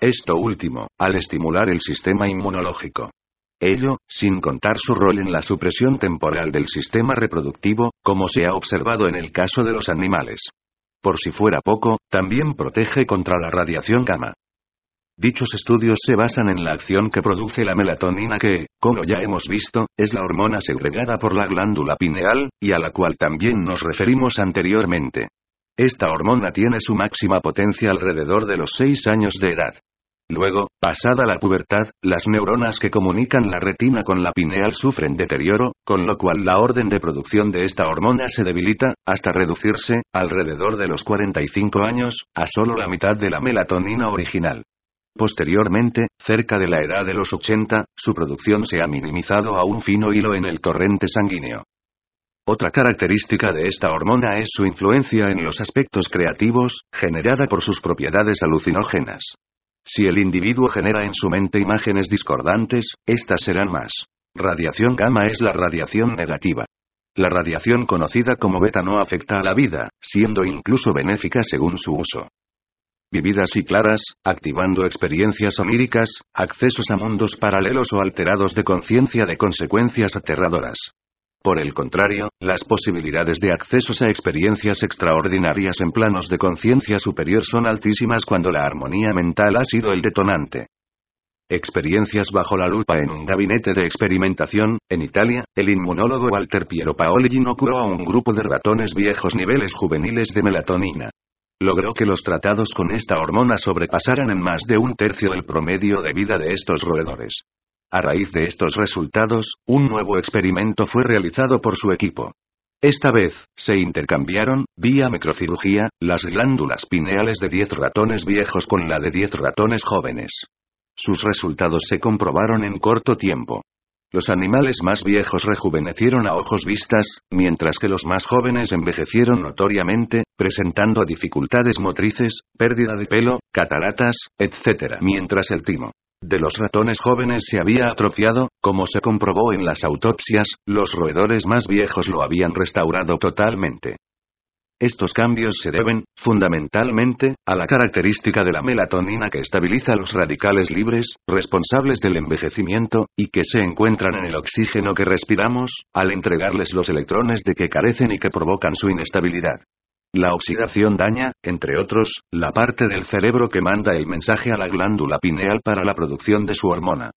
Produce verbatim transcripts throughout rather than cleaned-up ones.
Esto último, al estimular el sistema inmunológico. Ello, sin contar su rol en la supresión temporal del sistema reproductivo, como se ha observado en el caso de los animales. Por si fuera poco, también protege contra la radiación gamma. Dichos estudios se basan en la acción que produce la melatonina que, como ya hemos visto, es la hormona segregada por la glándula pineal, y a la cual también nos referimos anteriormente. Esta hormona tiene su máxima potencia alrededor de los seis años de edad. Luego, pasada la pubertad, las neuronas que comunican la retina con la pineal sufren deterioro, con lo cual la orden de producción de esta hormona se debilita, hasta reducirse, alrededor de los cuarenta y cinco años, a solo la mitad de la melatonina original. Posteriormente, cerca de la edad de los ochenta, su producción se ha minimizado a un fino hilo en el torrente sanguíneo. Otra característica de esta hormona es su influencia en los aspectos creativos, generada por sus propiedades alucinógenas. Si el individuo genera en su mente imágenes discordantes, estas serán más. Radiación gamma es la radiación negativa. La radiación conocida como beta no afecta a la vida, siendo incluso benéfica según su uso. Vividas y claras, activando experiencias oníricas, accesos a mundos paralelos o alterados de conciencia de consecuencias aterradoras. Por el contrario, las posibilidades de accesos a experiencias extraordinarias en planos de conciencia superior son altísimas cuando la armonía mental ha sido el detonante. Experiencias bajo la lupa en un gabinete de experimentación, en Italia, el inmunólogo Walter Piero Paoli inoculó a un grupo de ratones viejos niveles juveniles de melatonina. Logró que los tratados con esta hormona sobrepasaran en más de un tercio el promedio de vida de estos roedores. A raíz de estos resultados, un nuevo experimento fue realizado por su equipo. Esta vez, se intercambiaron, vía microcirugía, las glándulas pineales de diez ratones viejos con la de diez ratones jóvenes. Sus resultados se comprobaron en corto tiempo. Los animales más viejos rejuvenecieron a ojos vistas, mientras que los más jóvenes envejecieron notoriamente, presentando dificultades motrices, pérdida de pelo, cataratas, etcétera. Mientras el timo de los ratones jóvenes se había atrofiado, como se comprobó en las autopsias, los roedores más viejos lo habían restaurado totalmente. Estos cambios se deben, fundamentalmente, a la característica de la melatonina que estabiliza los radicales libres, responsables del envejecimiento, y que se encuentran en el oxígeno que respiramos, al entregarles los electrones de que carecen y que provocan su inestabilidad. La oxidación daña, entre otros, la parte del cerebro que manda el mensaje a la glándula pineal para la producción de su hormona.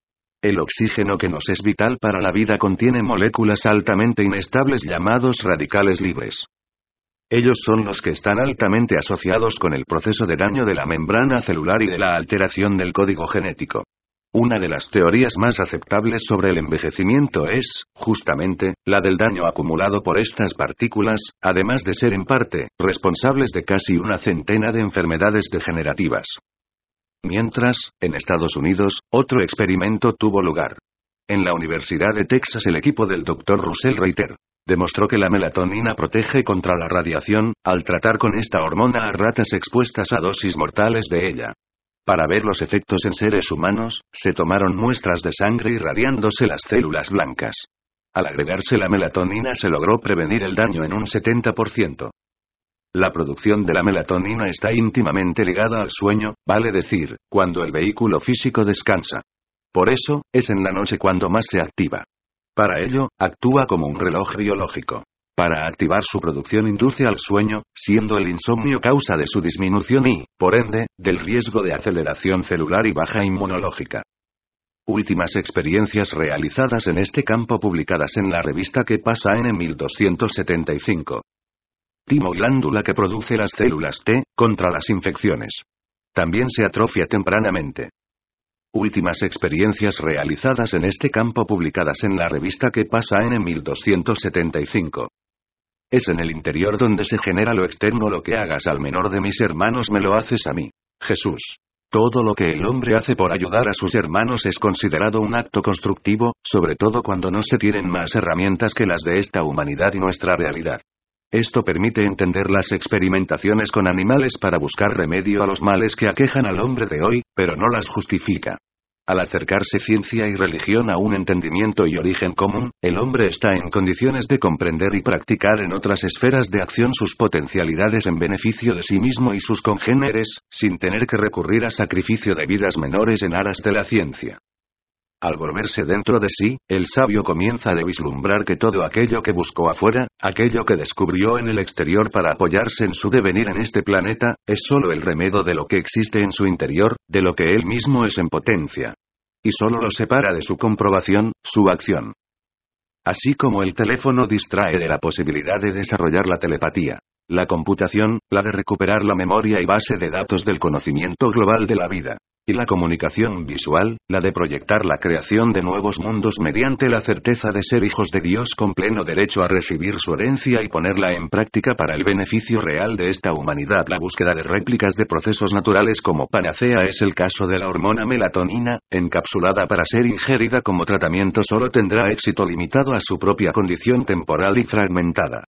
El oxígeno que nos es vital para la vida contiene moléculas altamente inestables llamados radicales libres. Ellos son los que están altamente asociados con el proceso de daño de la membrana celular y de la alteración del código genético. Una de las teorías más aceptables sobre el envejecimiento es, justamente, la del daño acumulado por estas partículas, además de ser en parte, responsables de casi una centena de enfermedades degenerativas. Mientras, en Estados Unidos, otro experimento tuvo lugar. En la Universidad de Texas el equipo del doctor Russell Reiter demostró que la melatonina protege contra la radiación, al tratar con esta hormona a ratas expuestas a dosis mortales de ella. Para ver los efectos en seres humanos, se tomaron muestras de sangre irradiándose las células blancas. Al agregarse la melatonina se logró prevenir el daño en un setenta por ciento. La producción de la melatonina está íntimamente ligada al sueño, vale decir, cuando el vehículo físico descansa. Por eso, es en la noche cuando más se activa. Para ello, actúa como un reloj biológico. Para activar su producción induce al sueño, siendo el insomnio causa de su disminución y, por ende, del riesgo de aceleración celular y baja inmunológica. Últimas experiencias realizadas en este campo publicadas en la revista Que pasa en mil doscientos setenta y cinco. Timo glándula que produce las células T, contra las infecciones. También se atrofia tempranamente. Últimas experiencias realizadas en este campo publicadas en la revista Que pasa en mil doscientos setenta y cinco. Es en el interior donde se genera lo externo. Lo que hagas al menor de mis hermanos me lo haces a mí. Jesús. Todo lo que el hombre hace por ayudar a sus hermanos es considerado un acto constructivo, sobre todo cuando no se tienen más herramientas que las de esta humanidad y nuestra realidad. Esto permite entender las experimentaciones con animales para buscar remedio a los males que aquejan al hombre de hoy, pero no las justifica. Al acercarse ciencia y religión a un entendimiento y origen común, el hombre está en condiciones de comprender y practicar en otras esferas de acción sus potencialidades en beneficio de sí mismo y sus congéneres, sin tener que recurrir a sacrificio de vidas menores en aras de la ciencia. Al volverse dentro de sí, el sabio comienza a vislumbrar que todo aquello que buscó afuera, aquello que descubrió en el exterior para apoyarse en su devenir en este planeta, es solo el remedo de lo que existe en su interior, de lo que él mismo es en potencia. Y solo lo separa de su comprobación, su acción. Así como el teléfono distrae de la posibilidad de desarrollar la telepatía, la computación, la de recuperar la memoria y base de datos del conocimiento global de la vida. Y la comunicación visual, la de proyectar la creación de nuevos mundos mediante la certeza de ser hijos de Dios con pleno derecho a recibir su herencia y ponerla en práctica para el beneficio real de esta humanidad. La búsqueda de réplicas de procesos naturales como panacea es el caso de la hormona melatonina, encapsulada para ser ingerida como tratamiento solo tendrá éxito limitado a su propia condición temporal y fragmentada.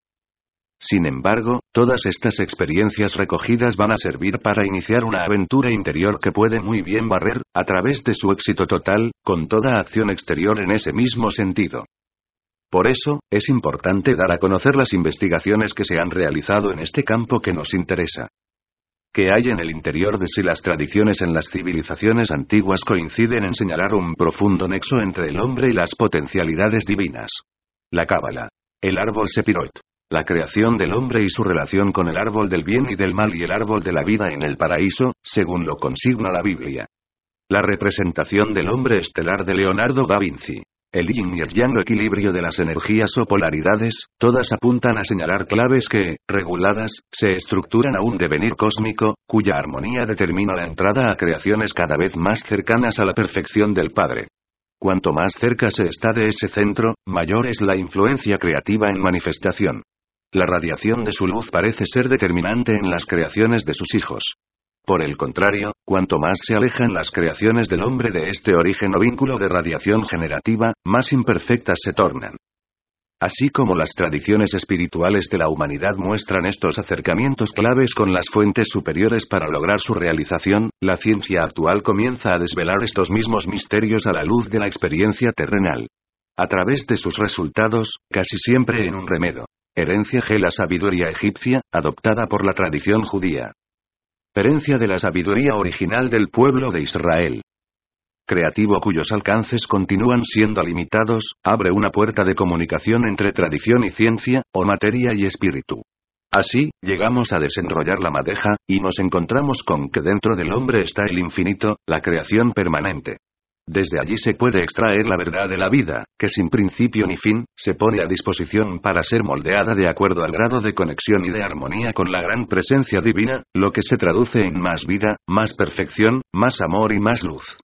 Sin embargo, todas estas experiencias recogidas van a servir para iniciar una aventura interior que puede muy bien barrer, a través de su éxito total, con toda acción exterior en ese mismo sentido. Por eso, es importante dar a conocer las investigaciones que se han realizado en este campo que nos interesa. Que hay en el interior de sí las tradiciones en las civilizaciones antiguas coinciden en señalar un profundo nexo entre el hombre y las potencialidades divinas. La Cábala. El árbol Sepirot. La creación del hombre y su relación con el árbol del bien y del mal y el árbol de la vida en el paraíso, según lo consigna la Biblia. La representación del hombre estelar de Leonardo da Vinci. El yin y el yang, equilibrio de las energías o polaridades, todas apuntan a señalar claves que, reguladas, se estructuran a un devenir cósmico, cuya armonía determina la entrada a creaciones cada vez más cercanas a la perfección del Padre. Cuanto más cerca se está de ese centro, mayor es la influencia creativa en manifestación. La radiación de su luz parece ser determinante en las creaciones de sus hijos. Por el contrario, cuanto más se alejan las creaciones del hombre de este origen o vínculo de radiación generativa, más imperfectas se tornan. Así como las tradiciones espirituales de la humanidad muestran estos acercamientos claves con las fuentes superiores para lograr su realización, la ciencia actual comienza a desvelar estos mismos misterios a la luz de la experiencia terrenal. A través de sus resultados, casi siempre en un remedo. Herencia de la sabiduría egipcia, adoptada por la tradición judía. Herencia de la sabiduría original del pueblo de Israel. Creativo cuyos alcances continúan siendo limitados, abre una puerta de comunicación entre tradición y ciencia, o materia y espíritu. Así, llegamos a desenrollar la madeja, y nos encontramos con que dentro del hombre está el infinito, la creación permanente. Desde allí se puede extraer la verdad de la vida, que sin principio ni fin, se pone a disposición para ser moldeada de acuerdo al grado de conexión y de armonía con la gran presencia divina, lo que se traduce en más vida, más perfección, más amor y más luz.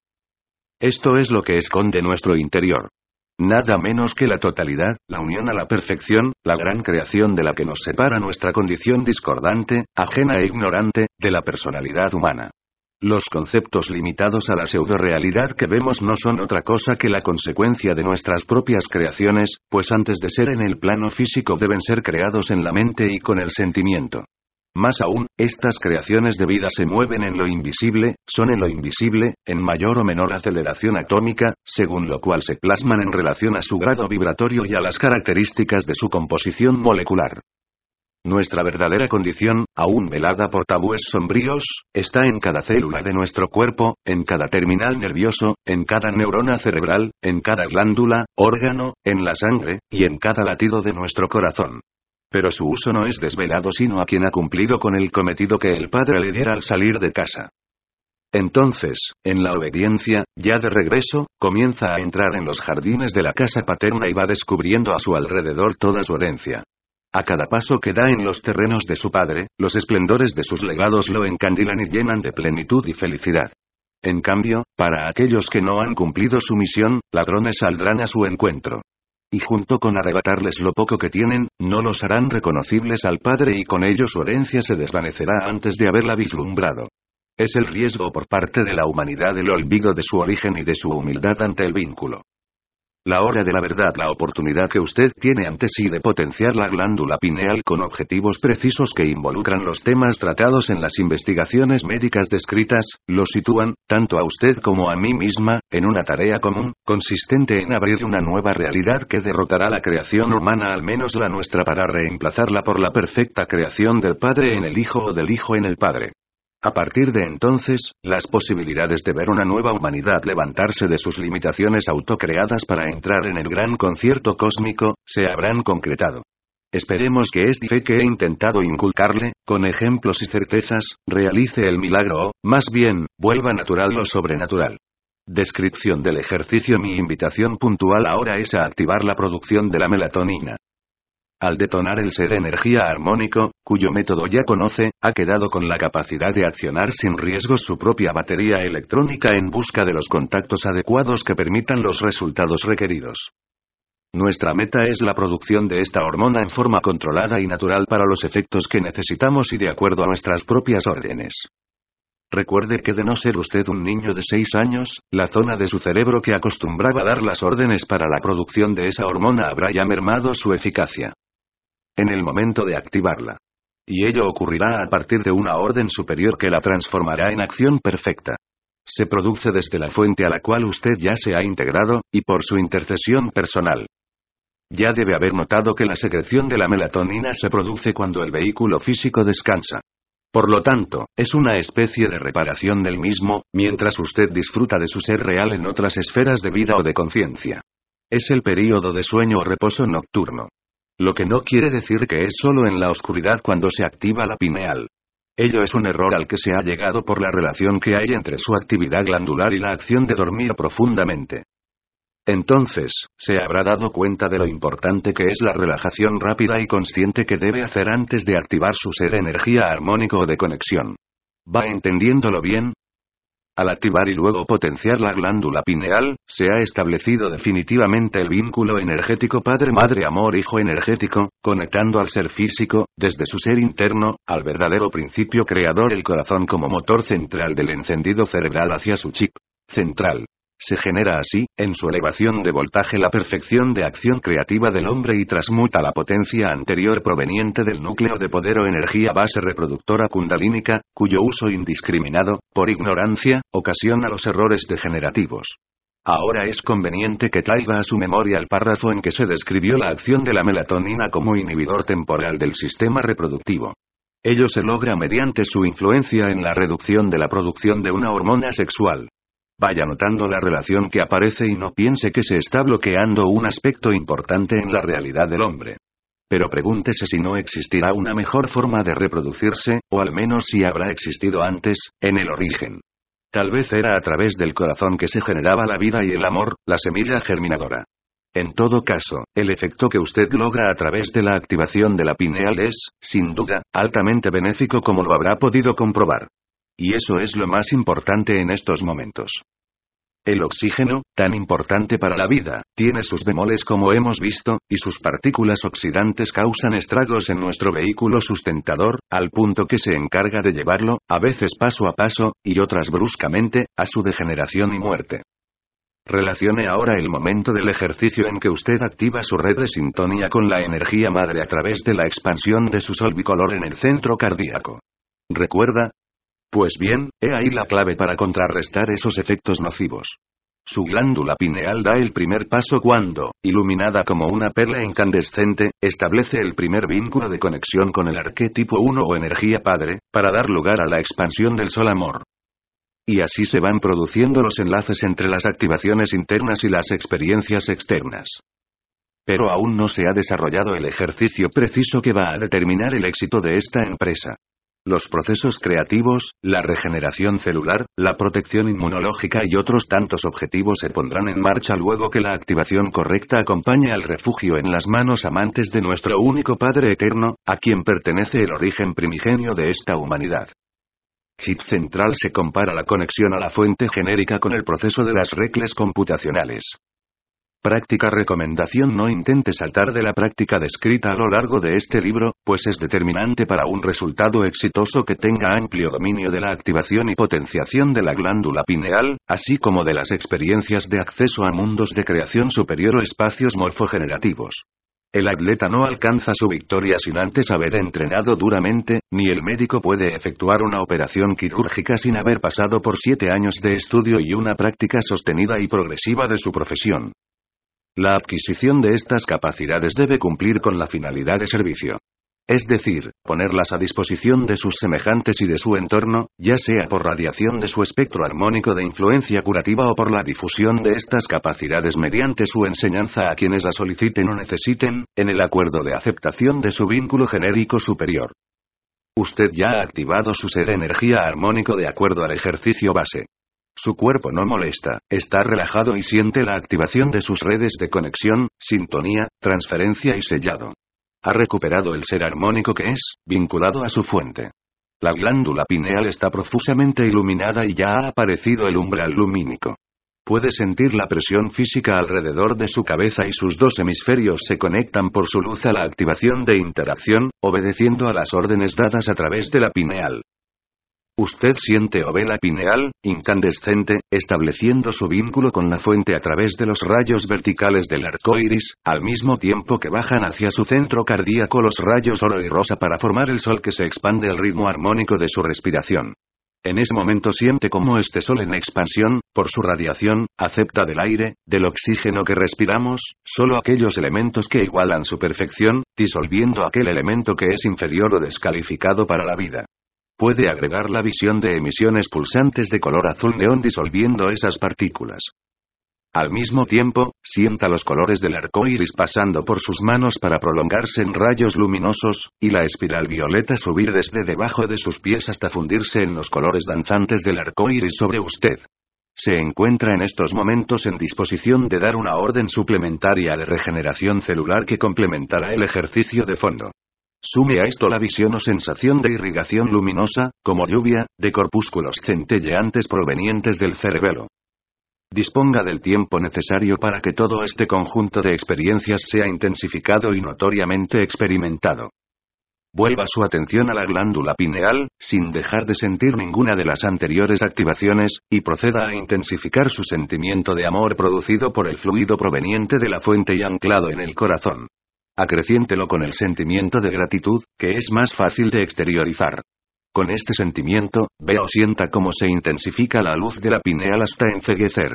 Esto es lo que esconde nuestro interior. Nada menos que la totalidad, la unión a la perfección, la gran creación de la que nos separa nuestra condición discordante, ajena e ignorante, de la personalidad humana. Los conceptos limitados a la pseudo-realidad que vemos no son otra cosa que la consecuencia de nuestras propias creaciones, pues antes de ser en el plano físico deben ser creados en la mente y con el sentimiento. Más aún, estas creaciones de vida se mueven en lo invisible, son en lo invisible, en mayor o menor aceleración atómica, según lo cual se plasman en relación a su grado vibratorio y a las características de su composición molecular. Nuestra verdadera condición, aún velada por tabúes sombríos, está en cada célula de nuestro cuerpo, en cada terminal nervioso, en cada neurona cerebral, en cada glándula, órgano, en la sangre, y en cada latido de nuestro corazón. Pero su uso no es desvelado sino a quien ha cumplido con el cometido que el Padre le diera al salir de casa. Entonces, en la obediencia, ya de regreso, comienza a entrar en los jardines de la casa paterna y va descubriendo a su alrededor toda su herencia. A cada paso que da en los terrenos de su padre, los esplendores de sus legados lo encandilan y llenan de plenitud y felicidad. En cambio, para aquellos que no han cumplido su misión, ladrones saldrán a su encuentro. Y junto con arrebatarles lo poco que tienen, no los harán reconocibles al Padre y con ello su herencia se desvanecerá antes de haberla vislumbrado. Es el riesgo por parte de la humanidad el olvido de su origen y de su humildad ante el vínculo. La hora de la verdad, la oportunidad que usted tiene ante sí de potenciar la glándula pineal con objetivos precisos que involucran los temas tratados en las investigaciones médicas descritas, lo sitúan, tanto a usted como a mí misma, en una tarea común, consistente en abrir una nueva realidad que derrotará la creación humana, al menos la nuestra, para reemplazarla por la perfecta creación del Padre en el Hijo o del Hijo en el Padre. A partir de entonces, las posibilidades de ver una nueva humanidad levantarse de sus limitaciones autocreadas para entrar en el gran concierto cósmico, se habrán concretado. Esperemos que esta fe que he intentado inculcarle, con ejemplos y certezas, realice el milagro o, más bien, vuelva natural lo sobrenatural. Descripción del ejercicio. Mi invitación puntual ahora es a activar la producción de la melatonina. Al detonar el ser energía armónico, cuyo método ya conoce, ha quedado con la capacidad de accionar sin riesgos su propia batería electrónica en busca de los contactos adecuados que permitan los resultados requeridos. Nuestra meta es la producción de esta hormona en forma controlada y natural para los efectos que necesitamos y de acuerdo a nuestras propias órdenes. Recuerde que de no ser usted un niño de seis años, la zona de su cerebro que acostumbraba a dar las órdenes para la producción de esa hormona habrá ya mermado su eficacia en el momento de activarla. Y ello ocurrirá a partir de una orden superior que la transformará en acción perfecta. Se produce desde la fuente a la cual usted ya se ha integrado, y por su intercesión personal. Ya debe haber notado que la secreción de la melatonina se produce cuando el vehículo físico descansa. Por lo tanto, es una especie de reparación del mismo, mientras usted disfruta de su ser real en otras esferas de vida o de conciencia. Es el período de sueño o reposo nocturno. Lo que no quiere decir que es solo en la oscuridad cuando se activa la pineal. Ello es un error al que se ha llegado por la relación que hay entre su actividad glandular y la acción de dormir profundamente. Entonces, se habrá dado cuenta de lo importante que es la relajación rápida y consciente que debe hacer antes de activar su ser energía armónico o de conexión. ¿Va entendiéndolo bien? Al activar y luego potenciar la glándula pineal, se ha establecido definitivamente el vínculo energético padre-madre-amor-hijo energético, conectando al ser físico, desde su ser interno, al verdadero principio creador, el corazón como motor central del encendido cerebral hacia su chip central. Se genera así, en su elevación de voltaje, la perfección de acción creativa del hombre y transmuta la potencia anterior proveniente del núcleo de poder o energía base reproductora kundalínica, cuyo uso indiscriminado, por ignorancia, ocasiona los errores degenerativos. Ahora es conveniente que traiga a su memoria el párrafo en que se describió la acción de la melatonina como inhibidor temporal del sistema reproductivo. Ello se logra mediante su influencia en la reducción de la producción de una hormona sexual. Vaya notando la relación que aparece y no piense que se está bloqueando un aspecto importante en la realidad del hombre. Pero pregúntese si no existirá una mejor forma de reproducirse, o al menos si habrá existido antes, en el origen. Tal vez era a través del corazón que se generaba la vida y el amor, la semilla germinadora. En todo caso, el efecto que usted logra a través de la activación de la pineal es, sin duda, altamente benéfico, como lo habrá podido comprobar. Y eso es lo más importante en estos momentos. El oxígeno, tan importante para la vida, tiene sus bemoles como hemos visto, y sus partículas oxidantes causan estragos en nuestro vehículo sustentador, al punto que se encarga de llevarlo, a veces paso a paso, y otras bruscamente, a su degeneración y muerte. Relacione ahora el momento del ejercicio en que usted activa su red de sintonía con la energía madre a través de la expansión de su sol bicolor en el centro cardíaco. ¿Recuerda? Pues bien, he ahí la clave para contrarrestar esos efectos nocivos. Su glándula pineal da el primer paso cuando, iluminada como una perla incandescente, establece el primer vínculo de conexión con el arquetipo uno o energía padre, para dar lugar a la expansión del sol amor. Y así se van produciendo los enlaces entre las activaciones internas y las experiencias externas. Pero aún no se ha desarrollado el ejercicio preciso que va a determinar el éxito de esta empresa. Los procesos creativos, la regeneración celular, la protección inmunológica y otros tantos objetivos se pondrán en marcha luego que la activación correcta acompañe al refugio en las manos amantes de nuestro único Padre Eterno, a quien pertenece el origen primigenio de esta humanidad. Chip central se compara la conexión a la fuente genérica con el proceso de las reglas computacionales. Práctica recomendación: no intente saltar de la práctica descrita a lo largo de este libro, pues es determinante para un resultado exitoso que tenga amplio dominio de la activación y potenciación de la glándula pineal, así como de las experiencias de acceso a mundos de creación superior o espacios morfogenerativos. El atleta no alcanza su victoria sin antes haber entrenado duramente, ni el médico puede efectuar una operación quirúrgica sin haber pasado por siete años de estudio y una práctica sostenida y progresiva de su profesión. La adquisición de estas capacidades debe cumplir con la finalidad de servicio. Es decir, ponerlas a disposición de sus semejantes y de su entorno, ya sea por radiación de su espectro armónico de influencia curativa o por la difusión de estas capacidades mediante su enseñanza a quienes la soliciten o necesiten, en el acuerdo de aceptación de su vínculo genérico superior. Usted ya ha activado su ser energía armónico de acuerdo al ejercicio base. Su cuerpo no molesta, está relajado y siente la activación de sus redes de conexión, sintonía, transferencia y sellado. Ha recuperado el ser armónico que es, vinculado a su fuente. La glándula pineal está profusamente iluminada y ya ha aparecido el umbral lumínico. Puede sentir la presión física alrededor de su cabeza y sus dos hemisferios se conectan por su luz a la activación de interacción, obedeciendo a las órdenes dadas a través de la pineal. Usted siente o ve la pineal, incandescente, estableciendo su vínculo con la fuente a través de los rayos verticales del arco iris, al mismo tiempo que bajan hacia su centro cardíaco los rayos oro y rosa para formar el sol que se expande al ritmo armónico de su respiración. En ese momento siente cómo este sol en expansión, por su radiación, acepta del aire, del oxígeno que respiramos, solo aquellos elementos que igualan su perfección, disolviendo aquel elemento que es inferior o descalificado para la vida. Puede agregar la visión de emisiones pulsantes de color azul neón disolviendo esas partículas. Al mismo tiempo, sienta los colores del arco iris pasando por sus manos para prolongarse en rayos luminosos, y la espiral violeta subir desde debajo de sus pies hasta fundirse en los colores danzantes del arco iris sobre usted. Se encuentra en estos momentos en disposición de dar una orden suplementaria de regeneración celular que complementará el ejercicio de fondo. Sume a esto la visión o sensación de irrigación luminosa, como lluvia, de corpúsculos centelleantes provenientes del cerebelo. Disponga del tiempo necesario para que todo este conjunto de experiencias sea intensificado y notoriamente experimentado. Vuelva su atención a la glándula pineal, sin dejar de sentir ninguna de las anteriores activaciones, y proceda a intensificar su sentimiento de amor producido por el fluido proveniente de la fuente y anclado en el corazón. Acreciéntelo con el sentimiento de gratitud, que es más fácil de exteriorizar. Con este sentimiento, vea o sienta cómo se intensifica la luz de la pineal hasta enceguecer.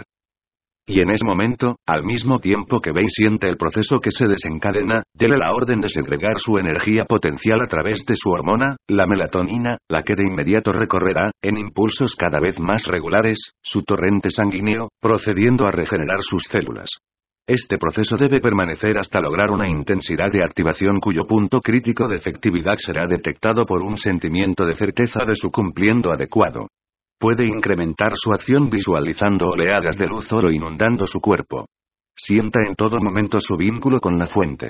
Y en ese momento, al mismo tiempo que ve y siente el proceso que se desencadena, dele la orden de segregar su energía potencial a través de su hormona, la melatonina, la que de inmediato recorrerá, en impulsos cada vez más regulares, su torrente sanguíneo, procediendo a regenerar sus células. Este proceso debe permanecer hasta lograr una intensidad de activación cuyo punto crítico de efectividad será detectado por un sentimiento de certeza de su cumpliendo adecuado. Puede incrementar su acción visualizando oleadas de luz oro inundando su cuerpo. Sienta en todo momento su vínculo con la fuente.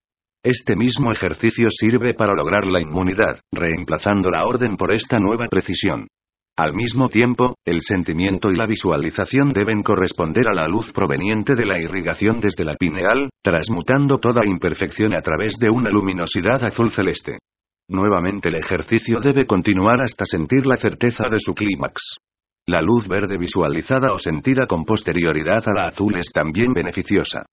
Este mismo ejercicio sirve para lograr la inmunidad, reemplazando la orden por esta nueva precisión. Al mismo tiempo, el sentimiento y la visualización deben corresponder a la luz proveniente de la irrigación desde la pineal, transmutando toda imperfección a través de una luminosidad azul celeste. Nuevamente el ejercicio debe continuar hasta sentir la certeza de su clímax. La luz verde visualizada o sentida con posterioridad a la azul es también beneficiosa.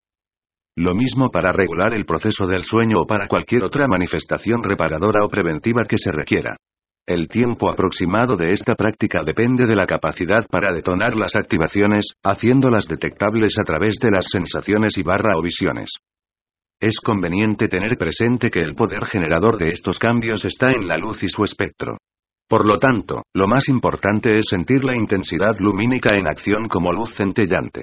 Lo mismo para regular el proceso del sueño o para cualquier otra manifestación reparadora o preventiva que se requiera. El tiempo aproximado de esta práctica depende de la capacidad para detonar las activaciones, haciéndolas detectables a través de las sensaciones y barra o visiones. Es conveniente tener presente que el poder generador de estos cambios está en la luz y su espectro. Por lo tanto, lo más importante es sentir la intensidad lumínica en acción como luz centellante.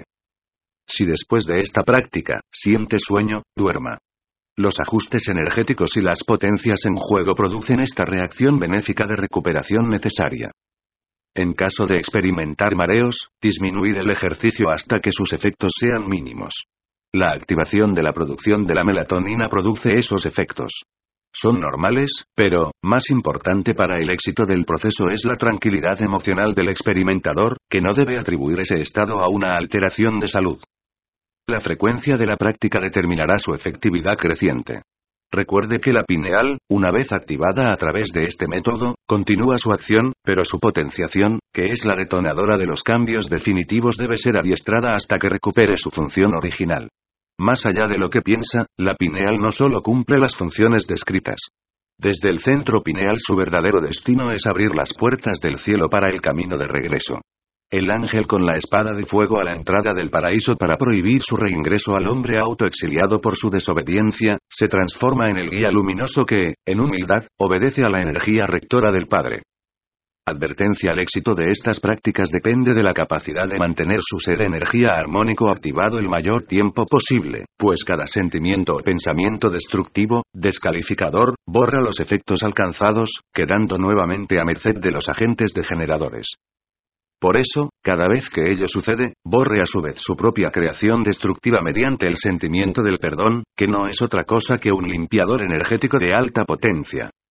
Si después de esta práctica, siente sueño, duerma. Los ajustes energéticos y las potencias en juego producen esta reacción benéfica de recuperación necesaria. En caso de experimentar mareos, disminuir el ejercicio hasta que sus efectos sean mínimos. La activación de la producción de la melatonina produce esos efectos. Son normales, pero, más importante para el éxito del proceso es la tranquilidad emocional del experimentador, que no debe atribuir ese estado a una alteración de salud. La frecuencia de la práctica determinará su efectividad creciente. Recuerde que la pineal, una vez activada a través de este método, continúa su acción, pero su potenciación, que es la detonadora de los cambios definitivos, debe ser adiestrada hasta que recupere su función original. Más allá de lo que piensa, la pineal no solo cumple las funciones descritas. Desde el centro pineal su verdadero destino es abrir las puertas del cielo para el camino de regreso. El ángel con la espada de fuego a la entrada del paraíso para prohibir su reingreso al hombre autoexiliado por su desobediencia, se transforma en el guía luminoso que, en humildad, obedece a la energía rectora del Padre. Advertencia: el éxito de estas prácticas depende de la capacidad de mantener su ser energía armónico activado el mayor tiempo posible, pues cada sentimiento o pensamiento destructivo, descalificador, borra los efectos alcanzados, quedando nuevamente a merced de los agentes degeneradores. Por eso, cada vez que ello sucede, borre a su vez su propia creación destructiva mediante el sentimiento del perdón, que no es otra cosa que un limpiador energético de alta potencia.